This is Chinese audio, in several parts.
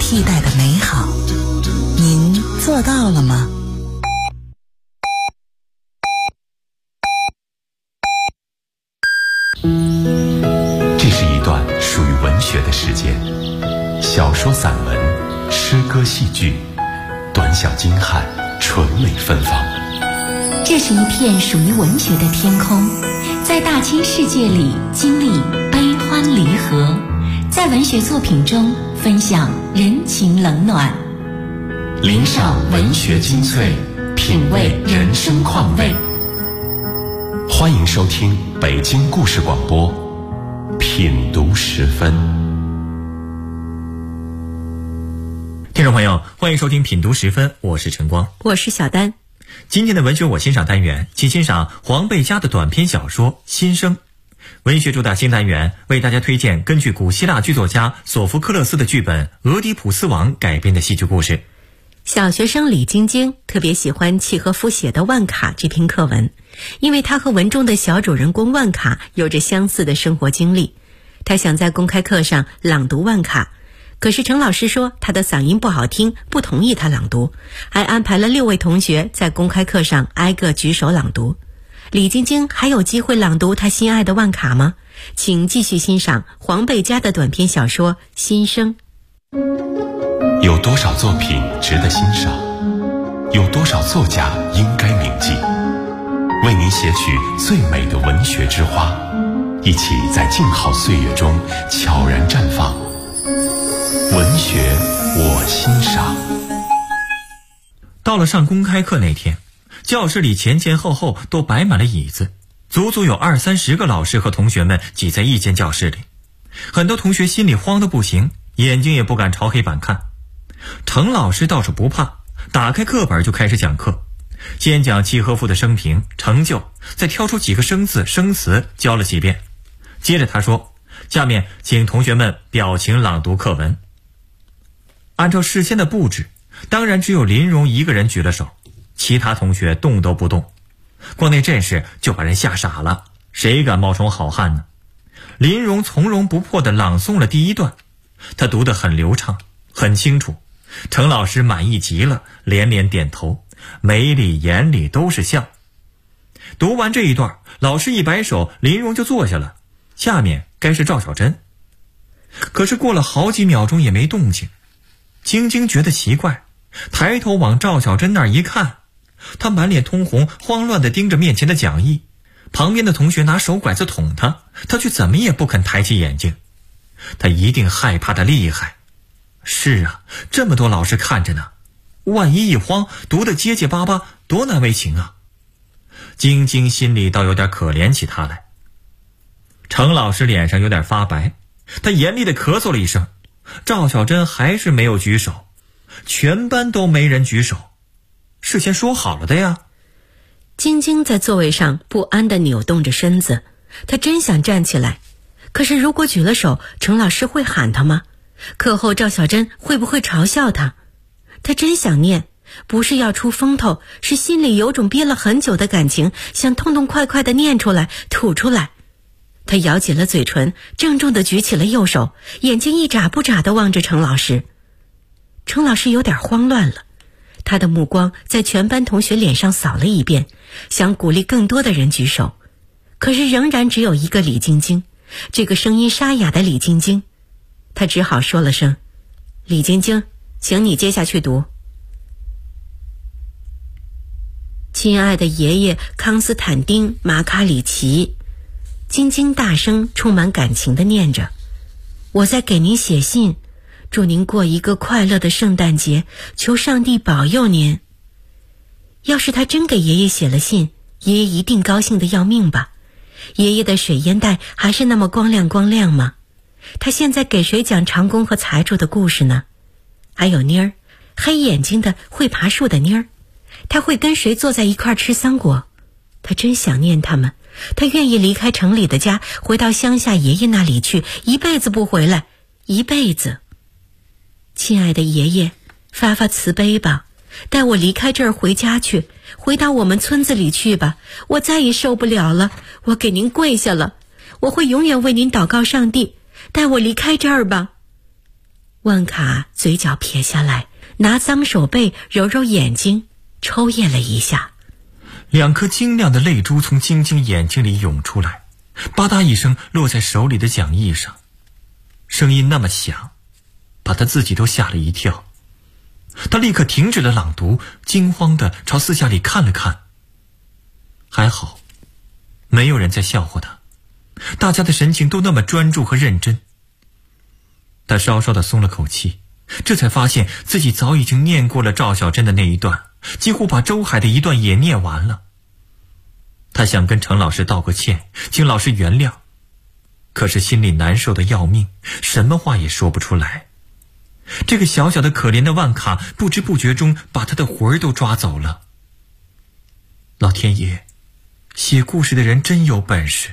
替代的美好，您做到了吗？ 这是一段属于文学的时间，小说、散文、诗歌、戏剧，短小精悍，纯美芬芳。 这是一片属于文学的天空，在大千世界里经历悲欢离合，在文学作品中分享人情冷暖， 聆赏文学精粹，品味人生况味。欢迎收听北京故事广播品读时分。 听众朋友，欢迎收听品读时分，我是晨光， 我是小丹。 今天的文学我欣赏单元，请欣赏黄贝佳的短篇小说《新生》。文学主打新单元为大家推荐根据古希腊剧作家索福克勒斯的剧本《俄狄浦斯王》改编的戏剧故事。 小学生李晶晶特别喜欢契诃夫写的《万卡》这篇课文，因为他和文中的小主人公万卡有着相似的生活经历。他想在公开课上朗读万卡，可是程老师说他的嗓音不好听，不同意他朗读，还安排了6位同学在公开课上挨个举手朗读。李晶晶还有机会朗读他心爱的万卡吗？请继续欣赏黄贝佳的短篇小说《新生》。 有多少作品值得欣赏？有多少作家应该铭记？为您写取最美的文学之花，一起在静好岁月中悄然绽放。文学我欣赏。 到了上公开课那天，教室里前前后后都摆满了椅子，足足有20-30个老师和同学们挤在一间教室里。很多同学心里慌得不行，眼睛也不敢朝黑板看。程老师倒是不怕，打开课本就开始讲课，先讲契诃夫的生平成就，再挑出几个生字生词教了几遍。接着他说，下面请同学们表情朗读课文。按照事先的布置，当然只有林荣一个人举了手，其他同学动都不动。光那阵势就把人吓傻了，谁敢冒充好汉呢？林荣从容不迫地朗诵了第一段，他读得很流畅很清楚，程老师满意极了，连连点头，眉里眼里都是笑。读完这一段，老师一摆手，林荣就坐下了，下面该是赵小珍。可是过了好几秒钟也没动静，晶晶觉得奇怪，抬头往赵小珍那儿一看，她满脸通红，慌乱地盯着面前的讲义，旁边的同学拿手拐子捅她，她却怎么也不肯抬起眼睛。她一定害怕得厉害。是啊，这么多老师看着呢，万一一慌，读得结结巴巴，多难为情啊。晶晶心里倒有点可怜起她来。程老师脸上有点发白，他严厉地咳嗽了一声，赵小珍还是没有举手，全班都没人举手，事先说好了的呀。 晶晶在座位上不安地扭动着身子，她真想站起来，可是如果举了手，程老师会喊她吗？课后赵小珍会不会嘲笑她？她真想念，不是要出风头，是心里有种憋了很久的感情，想痛痛快快地念出来吐出来。她咬紧了嘴唇，郑重地举起了右手，眼睛一眨不眨地望着程老师。程老师有点慌乱了，他的目光在全班同学脸上扫了一遍，想鼓励更多的人举手，可是仍然只有一个李晶晶，这个声音沙哑的李晶晶。他只好说了声，李晶晶，请你接下去读。亲爱的爷爷康斯坦丁马卡里奇，晶晶大声充满感情地念着，我在给您写信，祝您过一个快乐的圣诞节，求上帝保佑您。要是他真给爷爷写了信，爷爷一定高兴得要命吧？爷爷的水烟袋还是那么光亮光亮吗？他现在给谁讲长工和财主的故事呢？还有妮儿，黑眼睛的会爬树的妮儿，他会跟谁坐在一块吃桑果？他真想念他们，他愿意离开城里的家，回到乡下爷爷那里去，一辈子不回来，一辈子。亲爱的爷爷，发发慈悲吧，带我离开这儿回家去，回到我们村子里去吧，我再也受不了了，我给您跪下了，我会永远为您祷告上帝，带我离开这儿吧。 万卡嘴角撇下来，拿脏手背揉揉眼睛，抽噎了一下。 2颗晶亮的泪珠从晶晶眼睛里涌出来，吧嗒一声落在手里的讲义上，声音那么响，把他自己都吓了一跳。他立刻停止了朗读，惊慌地朝四下里看了看。还好，没有人在笑话他，大家的神情都那么专注和认真。他稍稍地松了口气，这才发现自己早已经念过了赵小珍的那一段，几乎把周海的一段也念完了。他想跟程老师道个歉，请老师原谅，可是心里难受的要命，什么话也说不出来。这个小小的可怜的万卡不知不觉中把他的魂儿都抓走了。老天爷，写故事的人真有本事。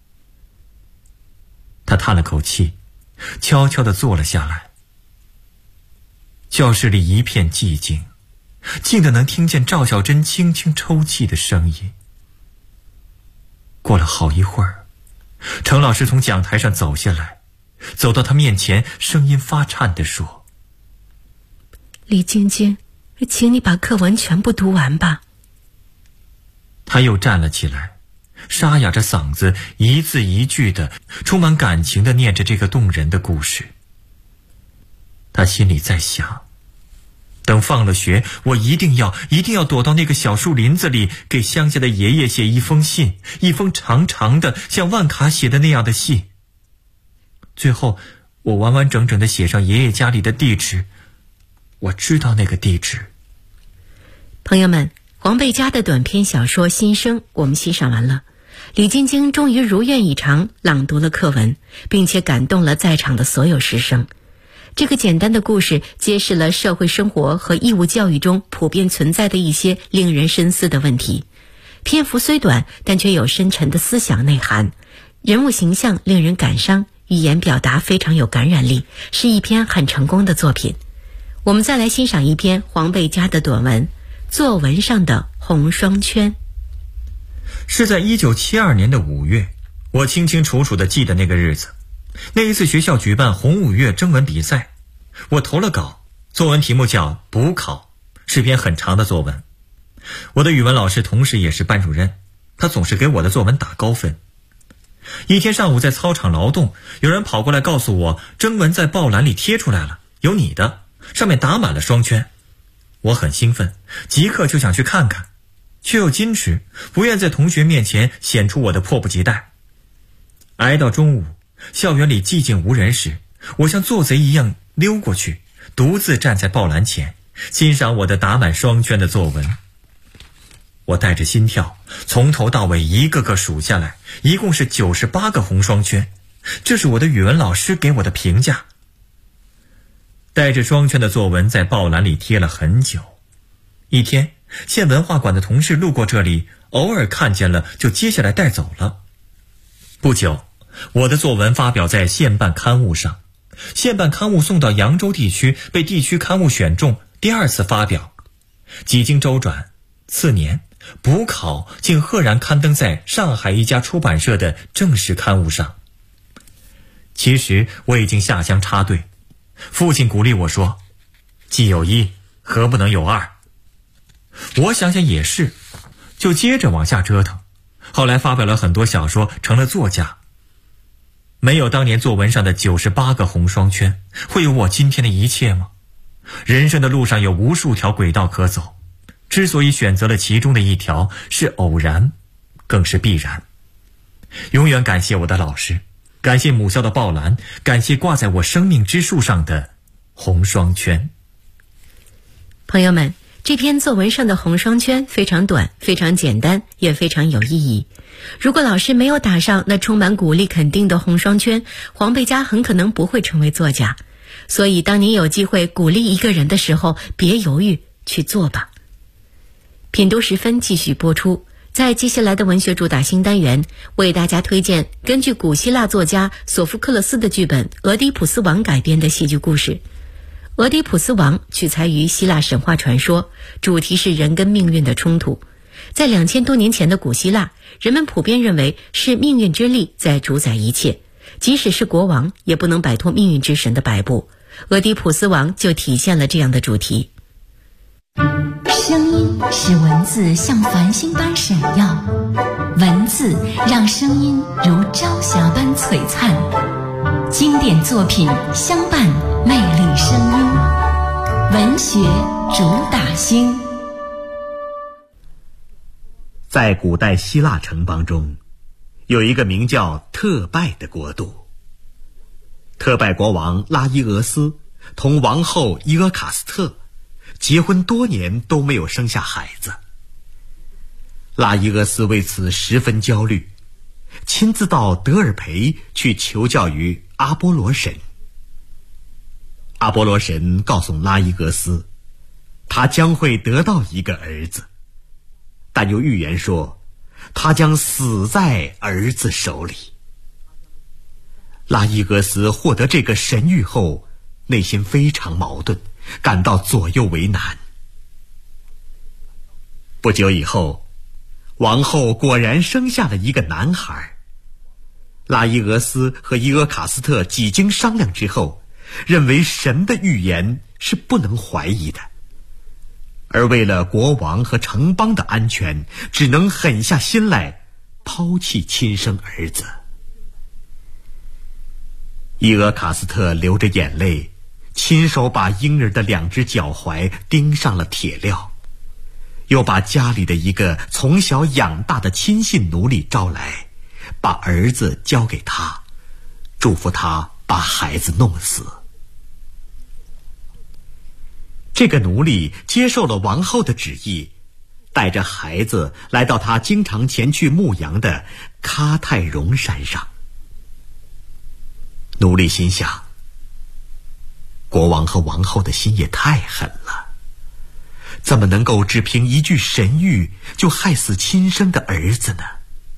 他叹了口气，悄悄地坐了下来。教室里一片寂静，静得能听见赵小珍轻轻抽泣的声音。过了好一会儿，程老师从讲台上走下来，走到他面前，声音发颤地说： 李晶晶，请你把课文全部读完吧。 他又站了起来，沙哑着嗓子，一字一句的充满感情的念着这个动人的故事。他心里在想，等放了学，我一定要躲到那个小树林子里，给乡下的爷爷写一封信，一封长长的像万卡写的那样的信。最后我完完整整的写上爷爷家里的地址，我知道那个地址。 朋友们，黄贝佳的短篇小说《新生》我们欣赏完了。李晶晶终于如愿以偿朗读了课文，并且感动了在场的所有师生。这个简单的故事揭示了社会生活和义务教育中普遍存在的一些令人深思的问题。篇幅虽短，但却有深沉的思想内涵，人物形象令人感伤，语言表达非常有感染力，是一篇很成功的作品。我们再来欣赏一篇黄贝佳的短文《作文上的红双圈》。 是在1972年的5月，我清清楚楚地记得那个日子。那一次学校举办红五月征文比赛，我投了稿，作文题目叫补考，是篇很长的作文。我的语文老师同时也是班主任，他总是给我的作文打高分。一天上午在操场劳动，有人跑过来告诉我，征文在报栏里贴出来了，有你的，上面打满了双圈。我很兴奋，即刻就想去看看，却又矜持，不愿在同学面前显出我的迫不及待。挨到中午，校园里寂静无人时，我像做贼一样溜过去，独自站在报栏前，欣赏我的打满双圈的作文。我带着心跳，从头到尾一个个数下来，一共是98个红双圈，这是我的语文老师给我的评价。带着双圈的作文在报栏里贴了很久。一天，县文化馆的同事路过这里，偶尔看见了就接下来带走了。不久，我的作文发表在县办刊物上，县办刊物送到扬州地区，被地区刊物选中，第2次发表。几经周转，次年补考竟赫然刊登在上海一家出版社的正式刊物上。其实我已经下乡插队，父亲鼓励我说，既有一，何不能有二？我想想也是，就接着往下折腾。后来发表了很多小说，成了作家。没有当年作文上的98个红双圈，会有我今天的一切吗？人生的路上有无数条轨道可走，之所以选择了其中的一条，是偶然，更是必然。永远感谢我的老师，感谢母校的报栏，感谢挂在我生命之树上的红双圈。 朋友们，这篇作文上的红双圈非常短，非常简单，也非常有意义。如果老师没有打上那充满鼓励肯定的红双圈，黄贝佳很可能不会成为作家。所以当你有机会鼓励一个人的时候，别犹豫，去做吧。品读时分继续播出。在接下来的文学主打新单元，为大家推荐根据古希腊作家索福克勒斯的剧本《俄狄浦斯王》改编的戏剧故事。俄狄浦斯王取材于希腊神话传说，主题是人跟命运的冲突。在2000多年前的古希腊，人们普遍认为是命运之力在主宰一切，即使是国王也不能摆脱命运之神的摆布。 俄狄浦斯王就体现了这样的主题。 声音使文字像繁星般闪耀，文字让声音如朝霞般璀璨。经典作品相伴，魅力声音，文学主打星。 在古代希腊城邦中，有一个名叫特拜的国度。特拜国王拉伊俄斯同王后伊俄卡斯特结婚多年都没有生下孩子。拉伊俄斯为此十分焦虑，亲自到德尔培去求教于阿波罗神。阿波罗神告诉拉伊俄斯，他将会得到一个儿子，但又预言说他将死在儿子手里。拉伊俄斯获得这个神谕后，内心非常矛盾，感到左右为难。不久以后，王后果然生下了一个男孩。拉伊俄斯和伊俄卡斯特几经商量之后，认为神的预言是不能怀疑的，而为了国王和城邦的安全，只能狠下心来抛弃亲生儿子。伊俄卡斯特流着眼泪，亲手把婴儿的2只脚踝钉上了铁镣，又把家里的一个从小养大的亲信奴隶招来，把儿子交给他，嘱咐他把孩子弄死。这个奴隶接受了王后的旨意，带着孩子来到他经常前去牧羊的喀泰荣山上。奴隶心想，国王和王后的心也太狠了，怎么能够只凭一句神谕就害死亲生的儿子呢？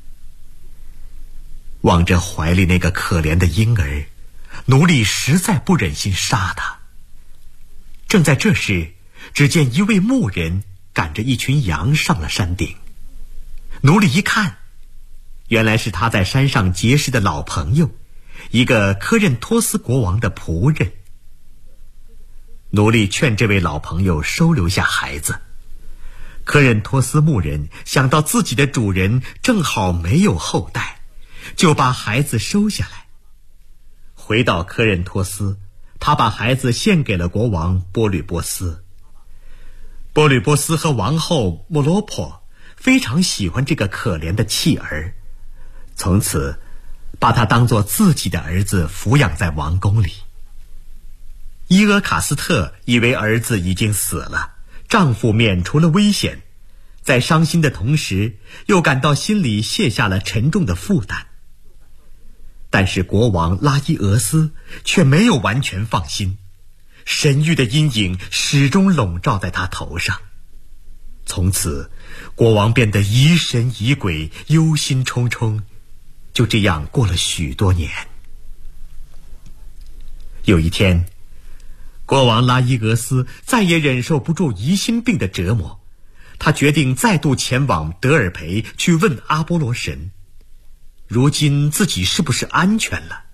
望着怀里那个可怜的婴儿，奴隶实在不忍心杀他。正在这时，只见一位牧人赶着一群羊上了山顶。奴隶一看，原来是他在山上结识的老朋友，一个科任托斯国王的仆人。奴隶劝这位老朋友收留下孩子。科任托斯牧人想到自己的主人正好没有后代，就把孩子收下来。回到科任托斯，他把孩子献给了国王波吕波斯。波吕波斯和王后莫罗珀非常喜欢这个可怜的弃儿，从此把他当作自己的儿子抚养在王宫里。伊俄卡斯特以为儿子已经死了，丈夫免除了危险，在伤心的同时，又感到心里卸下了沉重的负担。但是国王拉伊俄斯却没有完全放心，神谕的阴影始终笼罩在他头上。从此，国王变得疑神疑鬼，忧心忡忡，就这样过了许多年。有一天，国王拉伊俄斯再也忍受不住疑心病的折磨，他决定再度前往德尔培去问阿波罗神，如今自己是不是安全了。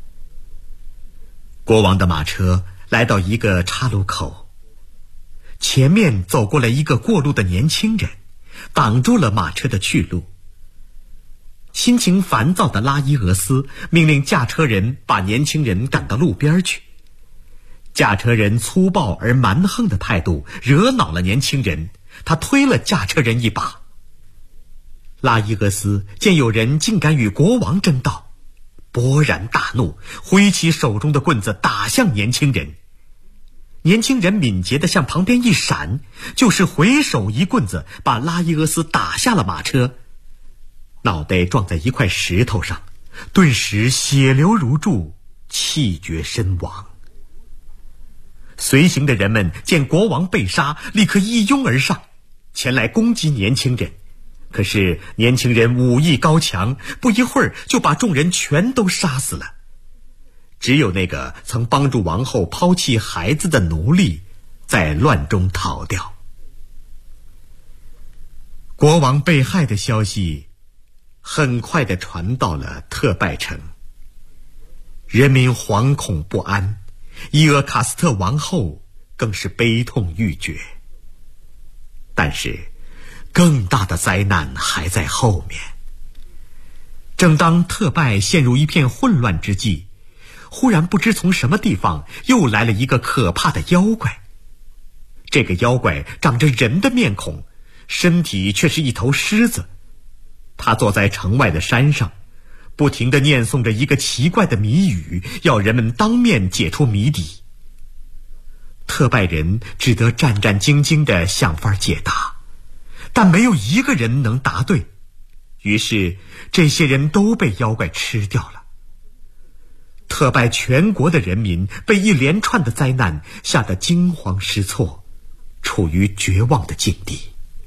国王的马车来到一个岔路口，前面走过来一个过路的年轻人，挡住了马车的去路。心情烦躁的拉伊俄斯命令驾车人把年轻人赶到路边去。驾车人粗暴而蛮横的态度惹恼了年轻人，他推了驾车人一把。拉伊俄斯见有人竟敢与国王争道，勃然大怒，挥起手中的棍子打向年轻人。年轻人敏捷地向旁边一闪，就是回手一棍子把拉伊俄斯打下了马车，脑袋撞在一块石头上，顿时血流如注，气绝身亡。随行的人们见国王被杀，立刻一拥而上，前来攻击年轻人。可是年轻人武艺高强，不一会儿就把众人全都杀死了。只有那个曾帮助王后抛弃孩子的奴隶在乱中逃掉。国王被害的消息很快地传到了特拜城，人民惶恐不安， 伊俄卡斯特王后更是悲痛欲绝。但是更大的灾难还在后面。正当特拜陷入一片混乱之际，忽然不知从什么地方又来了一个可怕的妖怪。这个妖怪长着人的面孔，身体却是一头狮子。他坐在城外的山上，不停地念诵着一个奇怪的谜语，要人们当面解出谜底。特拜人只得战战兢兢地想法解答，但没有一个人能答对。于是这些人都被妖怪吃掉了。特拜全国的人民被一连串的灾难吓得惊慌失措，处于绝望的境地。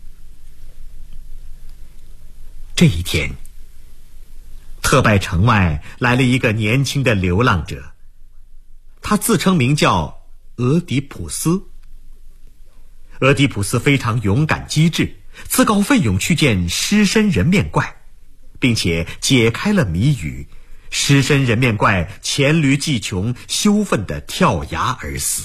这一天，特拜城外来了一个年轻的流浪者，他自称名叫俄狄浦斯。俄狄浦斯非常勇敢机智，自告奋勇去见狮身人面怪，并且解开了谜语。狮身人面怪黔驴技穷，羞愤地跳崖而死。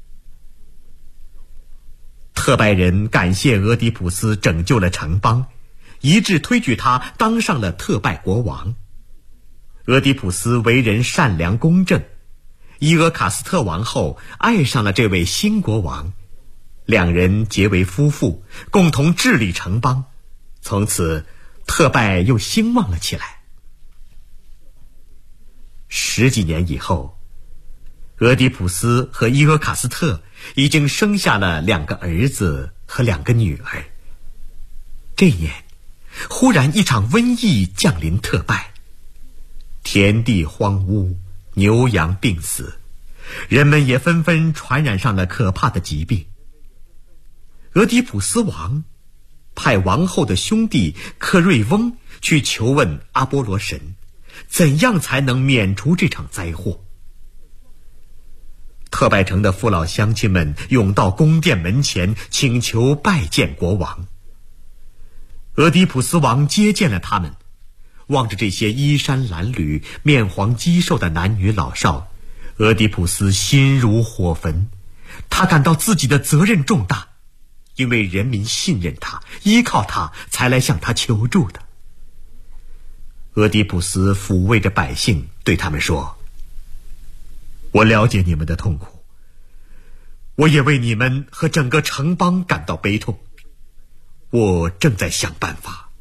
特拜人感谢俄狄浦斯拯救了城邦，一致推举他当上了特拜国王。俄狄浦斯为人善良公正，伊俄卡斯特王后爱上了这位新国王，两人结为夫妇，共同治理城邦。从此特拜又兴旺了起来。10几年以后，俄狄浦斯和伊俄卡斯特已经生下了2个儿子和2个女儿。这年，忽然一场瘟疫降临特拜，田地荒芜，牛羊病死，人们也纷纷传染上了可怕的疾病。俄狄浦斯王派王后的兄弟克瑞翁去求问阿波罗神，怎样才能免除这场灾祸。特拜城的父老乡亲们涌到宫殿门前，请求拜见国王。俄狄浦斯王接见了他们，望着这些衣衫褴褛、面黄肌瘦的男女老少，俄狄浦斯心如火焚。他感到自己的责任重大，因为人民信任他，依靠他才来向他求助的。俄狄浦斯抚慰着百姓，对他们说：我了解你们的痛苦，我也为你们和整个城邦感到悲痛，我正在想办法。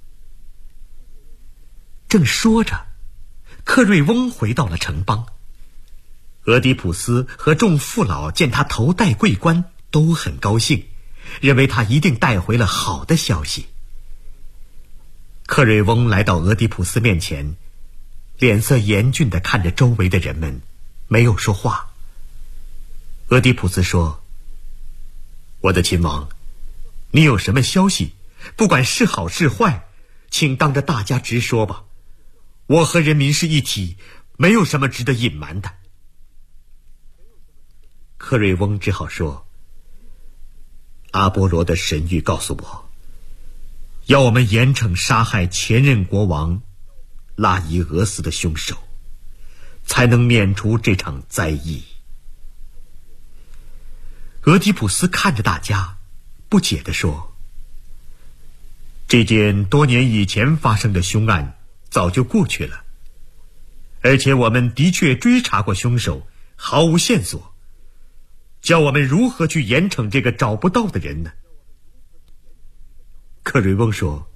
正说着，克瑞翁回到了城邦。俄狄浦斯和众父老见他头戴桂冠，都很高兴，认为他一定带回了好的消息。克瑞翁来到俄狄浦斯面前，脸色严峻地看着周围的人们，没有说话。俄狄浦斯说：我的亲王，你有什么消息，不管是好是坏，请当着大家直说吧。我和人民是一体，没有什么值得隐瞒的。克瑞翁只好说：阿波罗的神谕告诉我，要我们严惩杀害前任国王拉伊俄斯的凶手，才能免除这场灾疫。俄狄浦斯看着大家，不解地说：这件多年以前发生的凶案早就过去了，而且我们的确追查过凶手，毫无线索，叫我们如何去严惩这个找不到的人呢？克瑞翁说：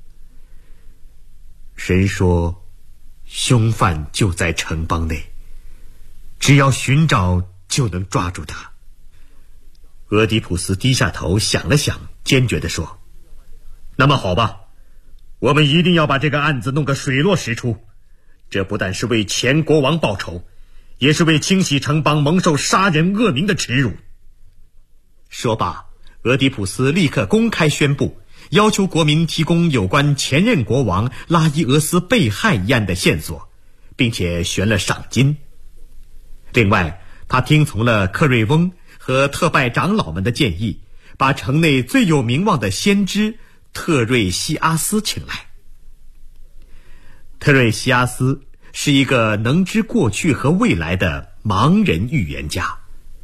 神说凶犯就在城邦内，只要寻找就能抓住他。俄狄浦斯低下头想了想，坚决地说：那么好吧，我们一定要把这个案子弄个水落石出，这不但是为前国王报仇，也是为清洗城邦蒙受杀人恶名的耻辱。说罢，俄狄浦斯立刻公开宣布，要求国民提供有关前任国王拉伊俄斯被害一案的线索，并且悬了赏金。另外，他听从了克瑞翁和特拜长老们的建议，把城内最有名望的先知特瑞西阿斯请来。特瑞西阿斯是一个能知过去和未来的盲人预言家，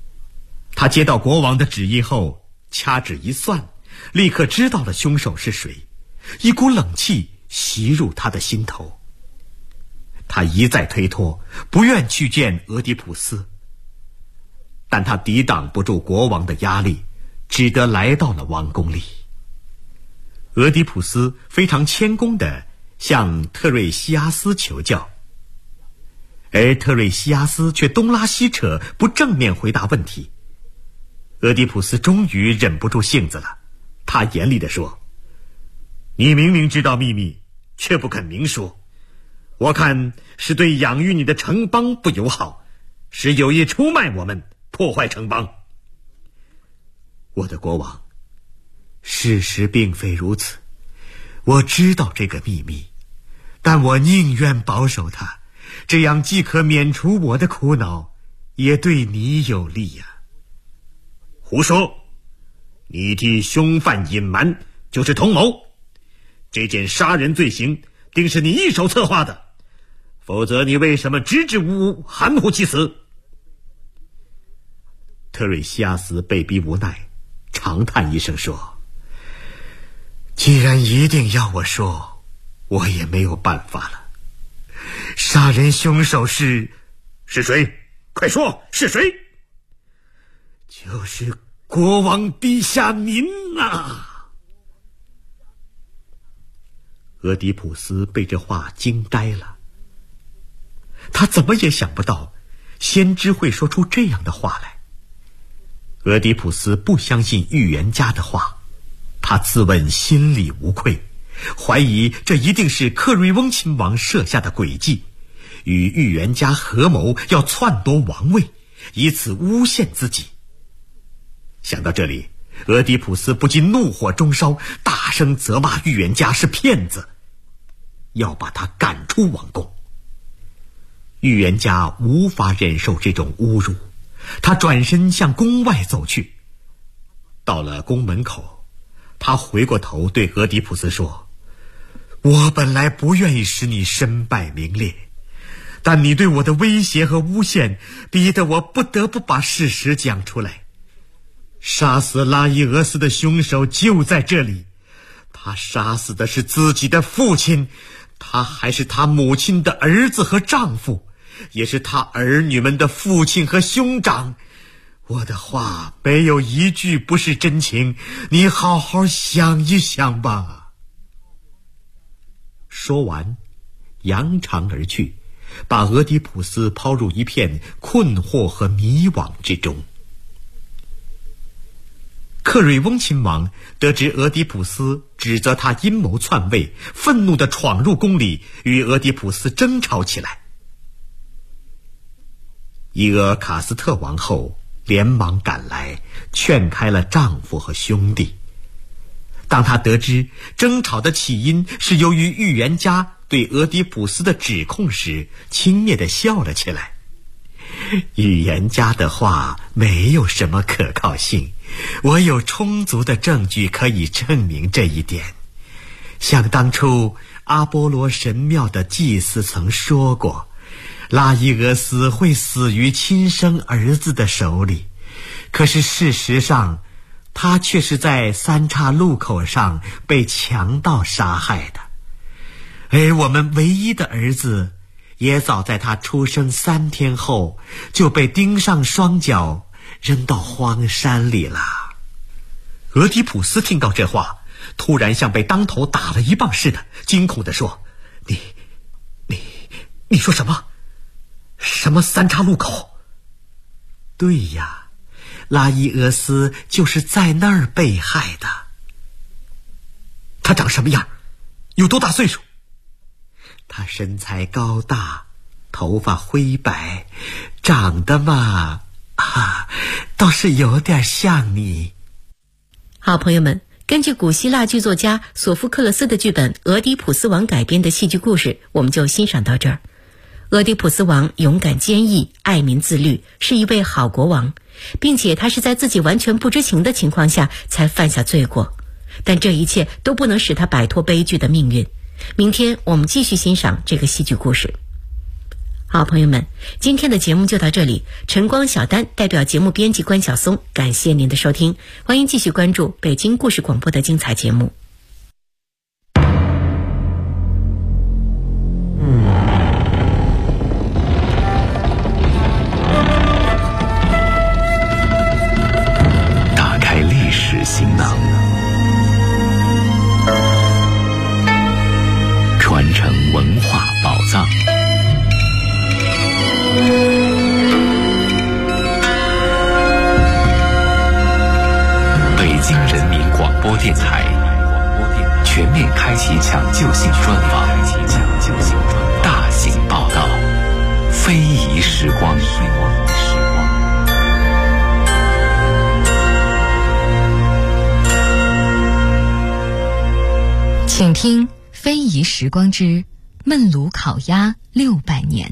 他接到国王的旨意后，掐指一算，立刻知道了凶手是谁，一股冷气袭入他的心头。他一再推脱，不愿去见俄狄浦斯，但他抵挡不住国王的压力，只得来到了王宫里。俄狄浦斯非常谦恭地向特瑞西阿斯求教，而特瑞西阿斯却东拉西扯，不正面回答问题。俄狄浦斯终于忍不住性子了，他严厉地说：“你明明知道秘密，却不肯明说，我看是对养育你的城邦不友好，是有意出卖我们，破坏城邦。”我的国王，事实并非如此，我知道这个秘密，但我宁愿保守它，这样既可免除我的苦恼，也对你有利呀。胡说！你替凶犯隐瞒就是同谋，这件杀人罪行定是你一手策划的，否则你为什么支支吾吾，含糊其辞？特瑞西阿斯被逼无奈，长叹一声说：“既然一定要我说，我也没有办法了。杀人凶手是谁？快说，是谁？”“就是国王陛下您啊！”俄狄浦斯被这话惊呆了，他怎么也想不到先知会说出这样的话来。俄狄浦斯不相信预言家的话，他自问心里无愧，怀疑这一定是克瑞翁亲王设下的诡计，与预言家合谋要篡夺王位，以此诬陷自己。想到这里，俄狄浦斯不禁怒火中烧，大声责骂预言家是骗子，要把他赶出王宫。预言家无法忍受这种侮辱，他转身向宫外走去。到了宫门口，他回过头对俄狄浦斯说：“我本来不愿意使你身败名裂，但你对我的威胁和诬陷，逼得我不得不把事实讲出来。杀死拉伊俄斯的凶手就在这里，他杀死的是自己的父亲，他还是他母亲的儿子和丈夫，也是他儿女们的父亲和兄长。我的话没有一句不是真情，你好好想一想吧。”说完，扬长而去，把俄狄浦斯抛入一片困惑和迷惘之中。克瑞翁亲王得知俄狄浦斯指责他阴谋篡位，愤怒地闯入宫里，与俄狄浦斯争吵起来。伊俄卡斯特王后连忙赶来，劝开了丈夫和兄弟。当她得知争吵的起因是由于预言家对俄狄浦斯的指控时，轻蔑地笑了起来。预言家的话没有什么可靠性，我有充足的证据可以证明这一点。像当初阿波罗神庙的祭司曾说过，拉伊俄斯会死于亲生儿子的手里，可是事实上他却是在三岔路口上被强盗杀害的，而我们唯一的儿子也早在他出生3天后就被钉上双脚，扔到荒山里了。俄狄浦斯听到这话，突然像被当头打了一棒似的，惊恐地说：“你说什么？什么三岔路口？”“对呀，拉伊俄斯就是在那儿被害的。”“他长什么样？有多大岁数？”“他身材高大，头发灰白，长得嘛，倒是有点像你。” 好朋友们，根据古希腊剧作家索福克勒斯的剧本《俄狄浦斯王》改编的戏剧故事，我们就欣赏到这儿。俄狄浦斯王勇敢坚毅，爱民自律，是一位好国王，并且他是在自己完全不知情的情况下才犯下罪过，但这一切都不能使他摆脱悲剧的命运。明天我们继续欣赏这个戏剧故事。 好，朋友们，今天的节目就到这里。晨光小丹代表节目编辑关晓松，感谢您的收听，欢迎继续关注北京故事广播的精彩节目。 打开历史行囊，传承文化宝藏。北京人民广播电台全面开启抢救性专访，大型报道，非遗时光。 请听《非遗时光之焖炉烤鸭600年》。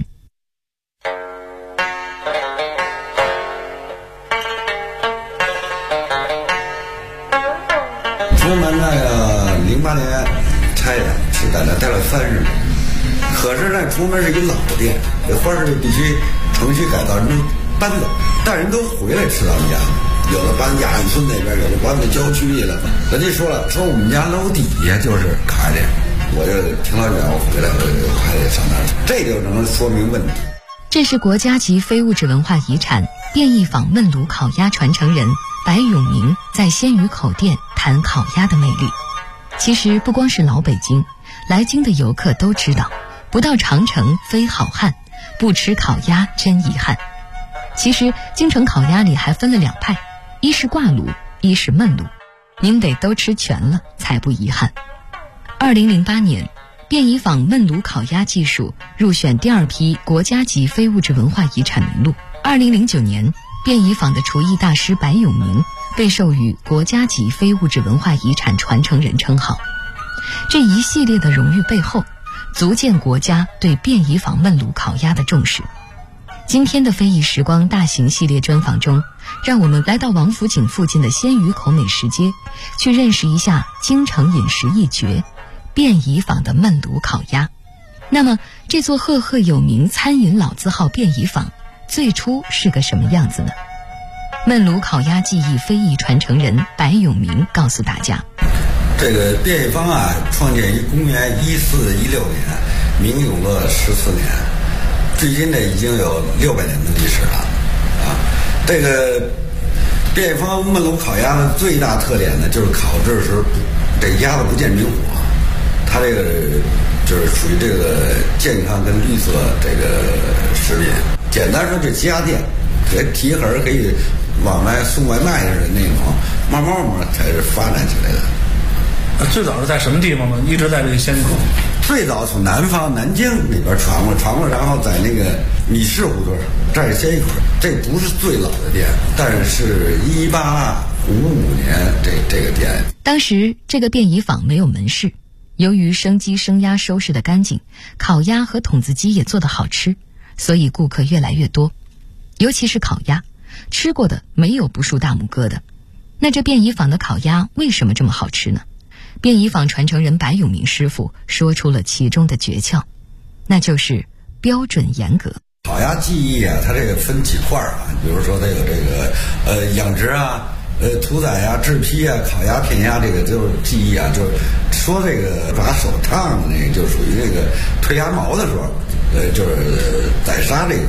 我们那个08年拆的，是在那待了30年。可是呢，崇文是一老店，这花市必须城区改造，人都搬走，但人都回来吃咱们家。有的搬亚运村那边，有的搬到郊区去了。人家说了，说我们家楼底下就是烤鸭店，我就挺老远，我回来我还得上那儿，这就能说明问题。 这是国家级非物质文化遗产便宜坊焖炉烤鸭传承人白永明在鲜鱼口店谈烤鸭的魅力。其实不光是老北京，来京的游客都知道，不到长城非好汉，不吃烤鸭真遗憾。其实京城烤鸭里还分了2派，一是挂炉，一是焖炉，您得都吃全了才不遗憾。2008年，便宜坊焖炉烤鸭技术入选第2批国家级非物质文化遗产名录。2009年，便宜坊的厨艺大师白永明被授予国家级非物质文化遗产传承人称号。这一系列的荣誉背后，足见国家对便宜坊焖炉烤鸭的重视。今天的非遗时光大型系列专访中，让我们来到王府井附近的鲜鱼口美食街，去认识一下京城饮食一绝便宜坊的焖炉烤鸭。那么这座赫赫有名餐饮老字号便宜坊最初是个什么样子呢？焖炉烤鸭技艺非遗传承人白永明告诉大家， 这个便宜坊啊，创建于公元1416年，明永乐14年，距今呢已经有600年的历史了啊。这个便宜坊焖炉烤鸭的最大特点呢，就是烤制时这鸭子不见明火，它这个就是属于这个健康跟绿色这个食品。简单说，这家店可以提盒可以往外送外卖似的那种，慢慢才是发展起来的。 最早是在什么地方呢？一直在这个鲜鱼口。 最早从南方南京那边传过，然后在那个米市胡同这儿鲜鱼口。这不是最老的店，但是1855年这个店。 当时这个便宜坊没有门市，由于生鸡生鸭收拾得干净，烤鸭和筒子鸡也做得好吃，所以顾客越来越多。尤其是烤鸭，吃过的没有不竖大拇哥的。那这便宜坊的烤鸭为什么这么好吃呢？便宜坊传承人白永明师傅说出了其中的诀窍，那就是标准严格。 烤鸭技艺啊，它这个分几块啊，比如说它有这个养殖啊、屠宰啊、制坯啊、烤鸭、片鸭，这个就是技艺啊。就是说这个把手烫的那个，就属于这个推鸭毛的时候，就是宰杀这个。